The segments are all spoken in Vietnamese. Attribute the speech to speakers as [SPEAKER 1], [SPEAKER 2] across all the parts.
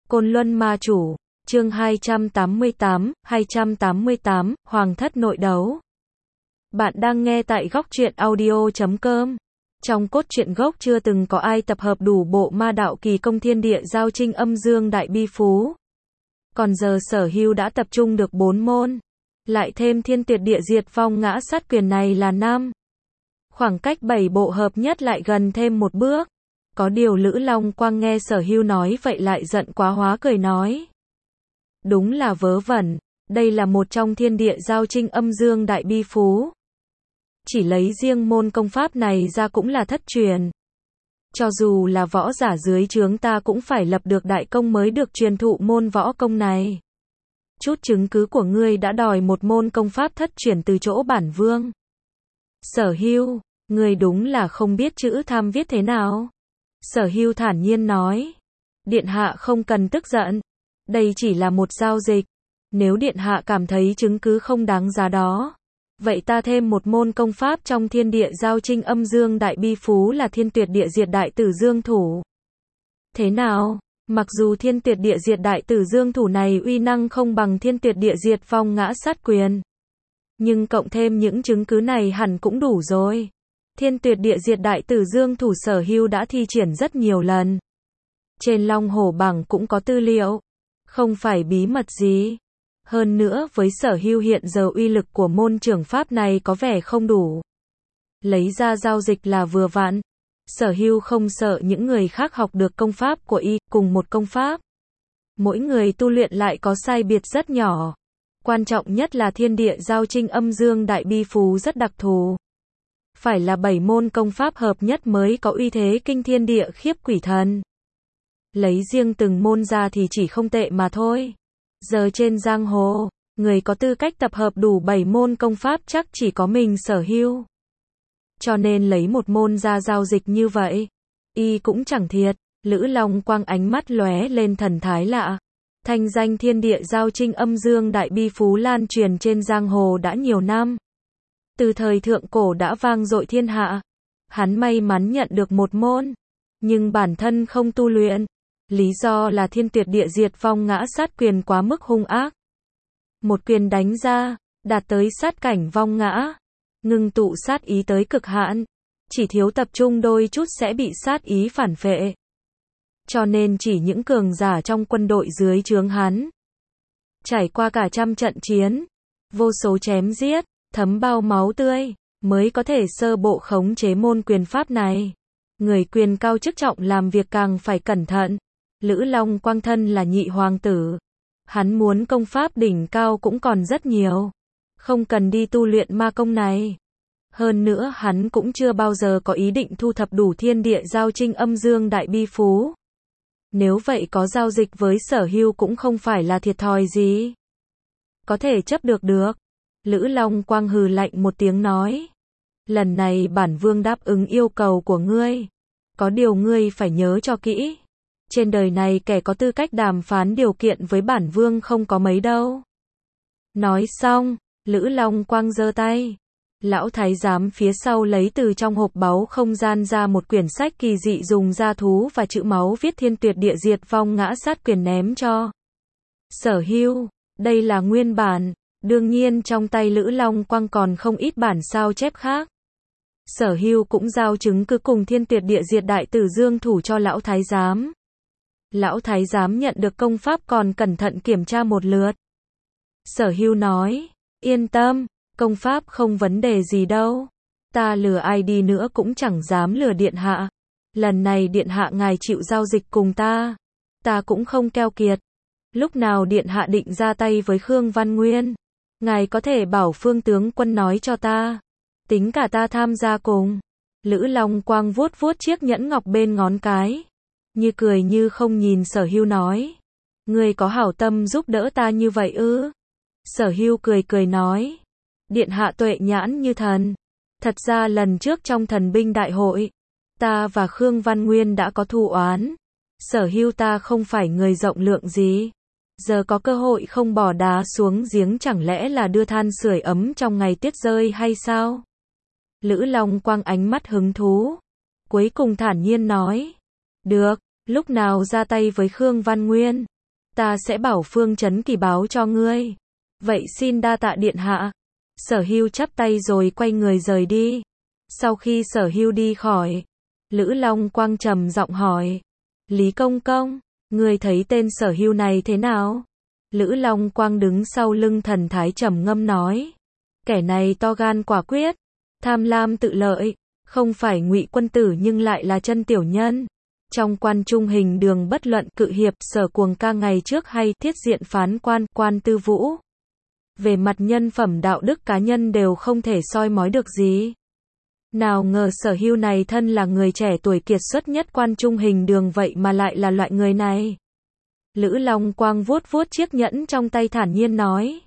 [SPEAKER 1] Côn Luân Ma Chủ, chương 288, Hoàng thất nội đấu. Bạn đang nghe tại góc truyện audio.com. Trong cốt truyện gốc chưa từng có ai tập hợp đủ bộ ma đạo kỳ công thiên địa giao trinh âm dương đại bi phú. Còn giờ Sở Hưu đã tập trung được 4 môn. Lại thêm thiên tuyệt địa diệt vong ngã sát quyền này là 5. Khoảng cách 7 bộ hợp nhất lại gần thêm một bước. Có điều Lữ Long Quang nghe Sở Hưu nói vậy lại giận quá hóa cười nói. Đúng là vớ vẩn, đây là một trong thiên địa giao trinh âm dương đại bi phú. Chỉ lấy riêng môn công pháp này ra cũng là thất truyền. Cho dù là võ giả dưới trướng ta cũng phải lập được đại công mới được truyền thụ môn võ công này. Chút chứng cứ của ngươi đã đòi một môn công pháp thất truyền từ chỗ bản vương. Sở Hưu, ngươi đúng là không biết chữ tham viết thế nào. Sở Hưu thản nhiên nói. Điện hạ không cần tức giận. Đây chỉ là một giao dịch. Nếu điện hạ cảm thấy chứng cứ không đáng giá đó. Vậy ta thêm một môn công pháp trong thiên địa giao trinh âm dương đại bi phú là thiên tuyệt địa diệt đại tử dương thủ. Thế nào? Mặc dù thiên tuyệt địa diệt đại tử dương thủ này uy năng không bằng thiên tuyệt địa diệt vong ngã sát quyền. Nhưng cộng thêm những chứng cứ này hẳn cũng đủ rồi. Thiên tuyệt địa diệt đại tử dương thủ Sở Hưu đã thi triển rất nhiều lần. Trên Long Hổ bảng cũng có tư liệu. Không phải bí mật gì. Hơn nữa với Sở Hưu hiện giờ uy lực của môn trưởng pháp này có vẻ không đủ. Lấy ra giao dịch là vừa vặn. Sở Hưu không sợ những người khác học được công pháp của y cùng một công pháp. Mỗi người tu luyện lại có sai biệt rất nhỏ. Quan trọng nhất là thiên địa giao trinh âm dương đại bi phú rất đặc thù. Phải là 7 môn công pháp hợp nhất mới có uy thế kinh thiên địa khiếp quỷ thần. Lấy riêng từng môn ra thì chỉ không tệ mà thôi. Giờ trên giang hồ, người có tư cách tập hợp đủ 7 môn công pháp chắc chỉ có mình Sở Hưu. Cho nên lấy một môn ra giao dịch như vậy, y cũng chẳng thiệt. Lữ Long Quang ánh mắt lóe lên thần thái lạ. Thanh danh thiên địa giao trinh âm dương đại bi phú lan truyền trên giang hồ đã nhiều năm. Từ thời thượng cổ đã vang dội thiên hạ. Hắn may mắn nhận được một môn, nhưng bản thân không tu luyện. Lý do là thiên tuyệt địa diệt vong ngã sát quyền quá mức hung ác. Một quyền đánh ra, đạt tới sát cảnh vong ngã. Ngưng tụ sát ý tới cực hạn. Chỉ thiếu tập trung đôi chút sẽ bị sát ý phản phệ. Cho nên chỉ những cường giả trong quân đội dưới trướng hắn. Trải qua cả trăm trận chiến. Vô số chém giết, thấm bao máu tươi. Mới có thể sơ bộ khống chế môn quyền pháp này. Người quyền cao chức trọng làm việc càng phải cẩn thận. Lữ Long Quang thân là nhị hoàng tử. Hắn muốn công pháp đỉnh cao cũng còn rất nhiều. Không cần đi tu luyện ma công này. Hơn nữa hắn cũng chưa bao giờ có ý định thu thập đủ thiên địa giao trinh âm dương đại bi phú. Nếu vậy có giao dịch với Sở Hưu cũng không phải là thiệt thòi gì. Có thể chấp được. Lữ Long Quang hừ lạnh một tiếng nói. Lần này bản vương đáp ứng yêu cầu của ngươi. Có điều ngươi phải nhớ cho kỹ. Trên đời này kẻ có tư cách đàm phán điều kiện với bản vương không có mấy đâu. Nói xong, Lữ Long Quang giơ tay. Lão thái giám phía sau lấy từ trong hộp báu không gian ra một quyển sách kỳ dị dùng da thú và chữ máu viết thiên tuyệt địa diệt vong ngã sát quyền ném cho Sở Hưu. Đây là nguyên bản. Đương nhiên trong tay Lữ Long Quang còn không ít bản sao chép khác. Sở Hưu cũng giao chứng cứ cùng thiên tuyệt địa diệt đại tử dương thủ cho lão thái giám. Lão thái giám nhận được công pháp còn cẩn thận kiểm tra một lượt. Sở Hưu nói, yên tâm, công pháp không vấn đề gì đâu. Ta lừa ai đi nữa cũng chẳng dám lừa điện hạ. Lần này điện hạ ngài chịu giao dịch cùng ta. Ta cũng không keo kiệt. Lúc nào điện hạ định ra tay với Khương Văn Nguyên, ngài có thể bảo Phương tướng quân nói cho ta. Tính cả ta tham gia cùng. Lữ Long Quang vuốt vuốt chiếc nhẫn ngọc bên ngón cái. Như cười như không nhìn Sở Hưu nói. Ngươi có hảo tâm giúp đỡ ta như vậy ư? Sở Hưu cười cười nói. Điện hạ tuệ nhãn như thần. Thật ra lần trước trong thần binh đại hội, ta và Khương Văn Nguyên đã có thù oán. Sở Hưu ta không phải người rộng lượng gì. Giờ có cơ hội không bỏ đá xuống giếng chẳng lẽ là đưa than sưởi ấm trong ngày tuyết rơi hay sao? Lữ Long Quang ánh mắt hứng thú. Cuối cùng thản nhiên nói. Được, lúc nào ra tay với Khương Văn Nguyên, ta sẽ bảo Phương Chấn Kỳ báo cho ngươi. Vậy xin đa tạ điện hạ. Sở Hưu chắp tay rồi quay người rời đi. Sau khi Sở Hưu đi khỏi, Lữ Long Quang trầm giọng hỏi, Lý Công Công, ngươi thấy tên Sở Hưu này thế nào? Lữ Long Quang đứng sau lưng thần thái trầm ngâm nói, kẻ này to gan quả quyết, tham lam tự lợi, không phải Ngụy quân tử nhưng lại là chân tiểu nhân. Trong Quan Trung Hình Đường bất luận cự hiệp Sở Cuồng Ca ngày trước hay Thiết Diện Phán Quan, Quan Tư Vũ, về mặt nhân phẩm đạo đức cá nhân đều không thể soi mói được gì. Nào ngờ Sở Hưu này thân là người trẻ tuổi kiệt xuất nhất Quan Trung Hình Đường vậy mà lại là loại người này. Lữ Long Quang vuốt vuốt chiếc nhẫn trong tay thản nhiên nói,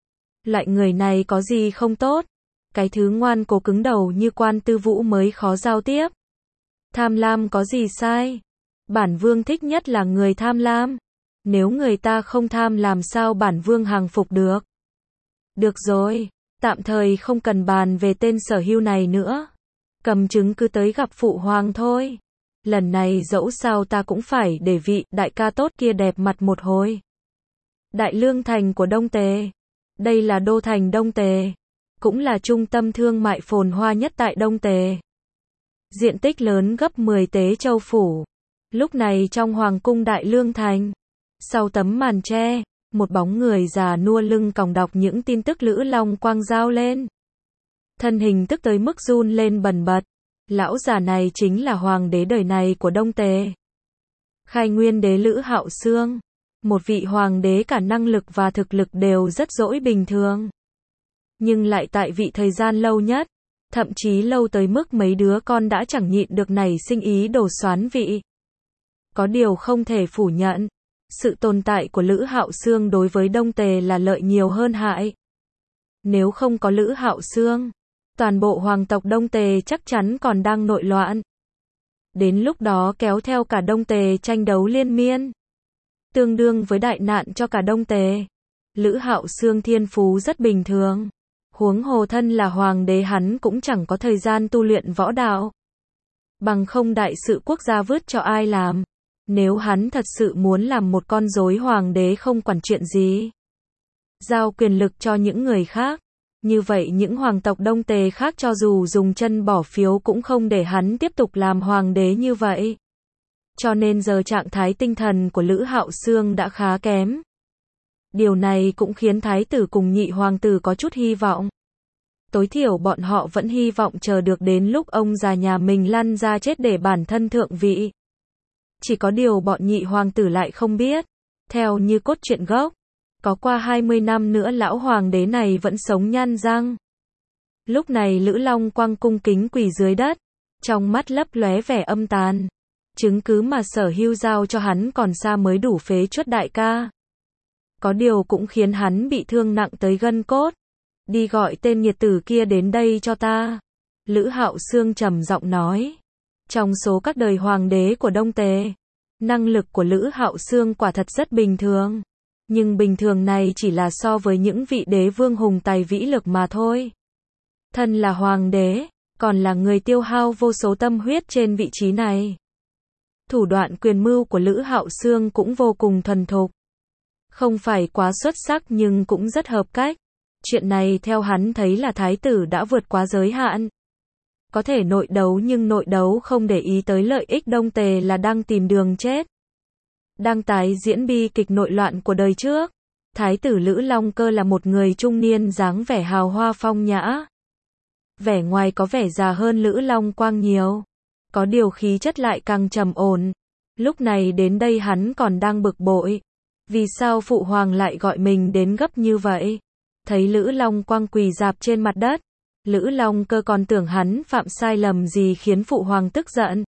[SPEAKER 1] loại người này có gì không tốt, cái thứ ngoan cố cứng đầu như Quan Tư Vũ mới khó giao tiếp. Tham lam có gì sai? Bản vương thích nhất là người tham lam. Nếu người ta không tham làm sao bản vương hàng phục được? Được rồi, tạm thời không cần bàn về tên Sở Hưu này nữa. Cầm chứng cứ tới gặp phụ hoàng thôi. Lần này dẫu sao ta cũng phải để vị đại ca tốt kia đẹp mặt một hồi. Đại Lương thành của Đông Tề. Đây là đô thành Đông Tề, cũng là trung tâm thương mại phồn hoa nhất tại Đông Tề. Diện tích lớn gấp 10 tế châu phủ. Lúc này trong Hoàng cung Đại Lương thành, sau tấm màn tre, một bóng người già nua lưng còng đọc những tin tức Lữ Long Quang giao lên. Thân hình tức tới mức run lên bần bật. Lão già này chính là hoàng đế đời này của Đông Tề. Khai Nguyên đế Lữ Hạo Xương. Một vị hoàng đế cả năng lực và thực lực đều rất dỗi bình thường. Nhưng lại tại vị thời gian lâu nhất. Thậm chí lâu tới mức mấy đứa con đã chẳng nhịn được nảy sinh ý đồ soán vị. Có điều không thể phủ nhận, sự tồn tại của Lữ Hạo Xương đối với Đông Tề là lợi nhiều hơn hại. Nếu không có Lữ Hạo Xương, toàn bộ hoàng tộc Đông Tề chắc chắn còn đang nội loạn. Đến lúc đó kéo theo cả Đông Tề tranh đấu liên miên, tương đương với đại nạn cho cả Đông Tề. Lữ Hạo Xương thiên phú rất bình thường. Huống hồ thân là hoàng đế hắn cũng chẳng có thời gian tu luyện võ đạo. Bằng không đại sự quốc gia vứt cho ai làm. Nếu hắn thật sự muốn làm một con rối hoàng đế không quản chuyện gì, giao quyền lực cho những người khác, như vậy những hoàng tộc Đông Tề khác cho dù dùng chân bỏ phiếu cũng không để hắn tiếp tục làm hoàng đế như vậy. Cho nên giờ trạng thái tinh thần của Lữ Hạo Xương đã khá kém. Điều này cũng khiến thái tử cùng nhị hoàng tử có chút hy vọng. Tối thiểu bọn họ vẫn hy vọng chờ được đến lúc ông già nhà mình lăn ra chết để bản thân thượng vị. Chỉ có điều bọn nhị hoàng tử lại không biết. Theo như cốt truyện gốc, có qua 20 năm nữa lão hoàng đế này vẫn sống nhăn răng. Lúc này Lữ Long Quang cung kính quỳ dưới đất, trong mắt lấp lóe vẻ âm tàn. Chứng cứ mà Sở Hưu giao cho hắn còn xa mới đủ phế chuất đại ca. Có điều cũng khiến hắn bị thương nặng tới gân cốt. Đi gọi tên nghiệt tử kia đến đây cho ta. Lữ Hạo Xương trầm giọng nói. Trong số các đời hoàng đế của Đông Tề, năng lực của Lữ Hạo Xương quả thật rất bình thường. Nhưng bình thường này chỉ là so với những vị đế vương hùng tài vĩ lực mà thôi. Thân là hoàng đế, còn là người tiêu hao vô số tâm huyết trên vị trí này. Thủ đoạn quyền mưu của Lữ Hạo Xương cũng vô cùng thuần thục. Không phải quá xuất sắc nhưng cũng rất hợp cách. Chuyện này theo hắn thấy là thái tử đã vượt quá giới hạn. Có thể nội đấu nhưng nội đấu không để ý tới lợi ích Đông Tề là đang tìm đường chết. Đang tái diễn bi kịch nội loạn của đời trước. Thái tử Lữ Long Cơ là một người trung niên dáng vẻ hào hoa phong nhã. Vẻ ngoài có vẻ già hơn Lữ Long Quang nhiều. Có điều khí chất lại càng trầm ổn. Lúc này đến đây hắn còn đang bực bội. Vì sao phụ hoàng lại gọi mình đến gấp như vậy? Thấy Lữ Long Quang quỳ rạp trên mặt đất, Lữ Long Cơ còn tưởng hắn phạm sai lầm gì khiến phụ hoàng tức giận.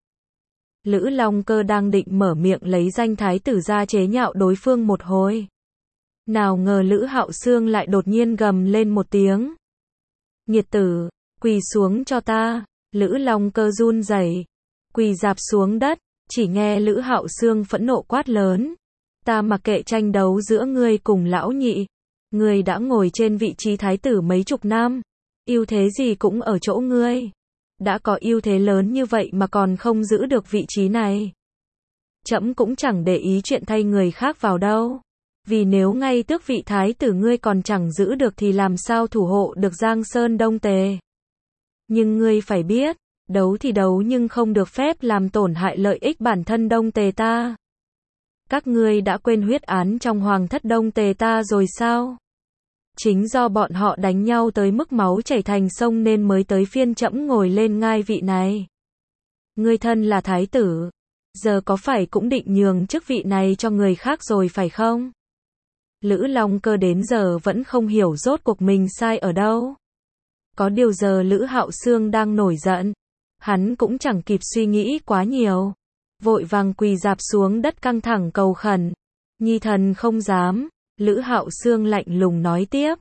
[SPEAKER 1] Lữ Long Cơ đang định mở miệng lấy danh thái tử ra chế nhạo đối phương một hồi. Nào ngờ Lữ Hạo Xương lại đột nhiên gầm lên một tiếng. Nghiệt tử, quỳ xuống cho ta. Lữ Long Cơ run rẩy, quỳ rạp xuống đất, chỉ nghe Lữ Hạo Xương phẫn nộ quát lớn. Ta mặc kệ tranh đấu giữa ngươi cùng lão nhị. Ngươi đã ngồi trên vị trí thái tử mấy chục năm. Ưu thế gì cũng ở chỗ ngươi. Đã có ưu thế lớn như vậy mà còn không giữ được vị trí này. Trẫm cũng chẳng để ý chuyện thay người khác vào đâu. Vì nếu ngay tước vị thái tử ngươi còn chẳng giữ được thì làm sao thủ hộ được Giang Sơn Đông Tề. Nhưng ngươi phải biết, đấu thì đấu nhưng không được phép làm tổn hại lợi ích bản thân Đông Tề ta. Các ngươi đã quên huyết án trong hoàng thất Đông Tề ta rồi sao? Chính do bọn họ đánh nhau tới mức máu chảy thành sông nên mới tới phiên trẫm ngồi lên ngai vị này. Ngươi thân là thái tử, giờ có phải cũng định nhường chức vị này cho người khác rồi phải không? Lữ Long Cơ đến giờ vẫn không hiểu rốt cuộc mình sai ở đâu. Có điều giờ Lữ Hạo Xương đang nổi giận, hắn cũng chẳng kịp suy nghĩ quá nhiều, vội vàng quỳ rạp xuống đất căng thẳng cầu khẩn. Nhi thần không dám. Lữ Hạo Xương lạnh lùng nói tiếp.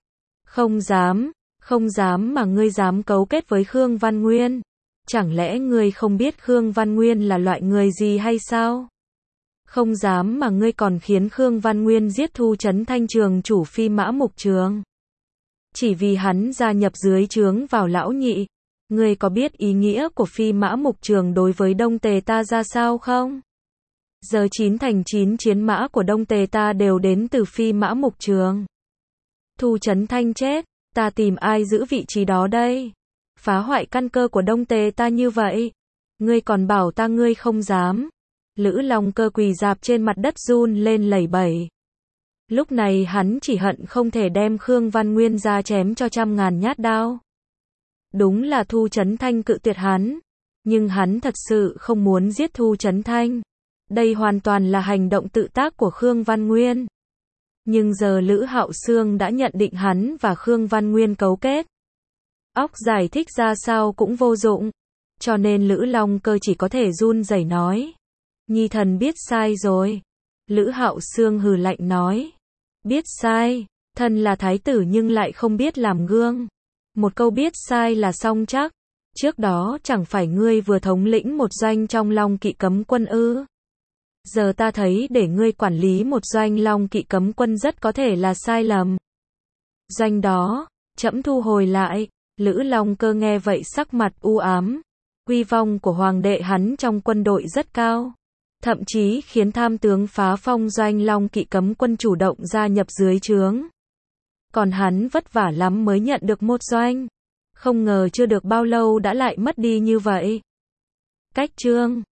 [SPEAKER 1] Không dám mà ngươi dám cấu kết với Khương Văn Nguyên. Chẳng lẽ ngươi không biết Khương Văn Nguyên là loại người gì hay sao? Không dám mà ngươi còn khiến Khương Văn Nguyên giết Thu Trấn Thanh trường chủ Phi Mã Mục Trường. Chỉ vì hắn gia nhập dưới trướng vào lão nhị. Ngươi có biết ý nghĩa của Phi Mã Mục Trường đối với Đông Tề ta ra sao không? Giờ 9 thành 9 chiến mã của Đông Tề ta đều đến từ Phi Mã Mục Trường. Thu Trấn Thanh chết, ta tìm ai giữ vị trí đó đây? Phá hoại căn cơ của Đông Tề ta như vậy, ngươi còn bảo ta ngươi không dám. Lữ Long Cơ quỳ rạp trên mặt đất run lên lẩy bẩy. Lúc này hắn chỉ hận không thể đem Khương Văn Nguyên ra chém cho trăm ngàn nhát đao. Đúng là Thu Trấn Thanh cự tuyệt hắn, nhưng hắn thật sự không muốn giết Thu Trấn Thanh. Đây hoàn toàn là hành động tự tác của Khương Văn Nguyên. Nhưng giờ Lữ Hạo Xương đã nhận định hắn và Khương Văn Nguyên cấu kết. Óc giải thích ra sao cũng vô dụng, cho nên Lữ Long Cơ chỉ có thể run rẩy nói. Nhi thần biết sai rồi. Lữ Hạo Xương hừ lạnh nói. Biết sai, thân là thái tử nhưng lại không biết làm gương. Một câu biết sai là xong chắc. Trước đó chẳng phải ngươi vừa thống lĩnh một doanh trong Long Kỵ cấm quân ư? Giờ ta thấy để ngươi quản lý một doanh Long Kỵ cấm quân rất có thể là sai lầm. Doanh đó, trẫm thu hồi lại. Lữ Long Cơ nghe vậy sắc mặt u ám. Uy vong của hoàng đệ hắn trong quân đội rất cao, thậm chí khiến tham tướng Phá Phong doanh Long Kỵ cấm quân chủ động gia nhập dưới trướng. Còn hắn vất vả lắm mới nhận được một doanh, không ngờ chưa được bao lâu đã lại mất đi như vậy. Cách chương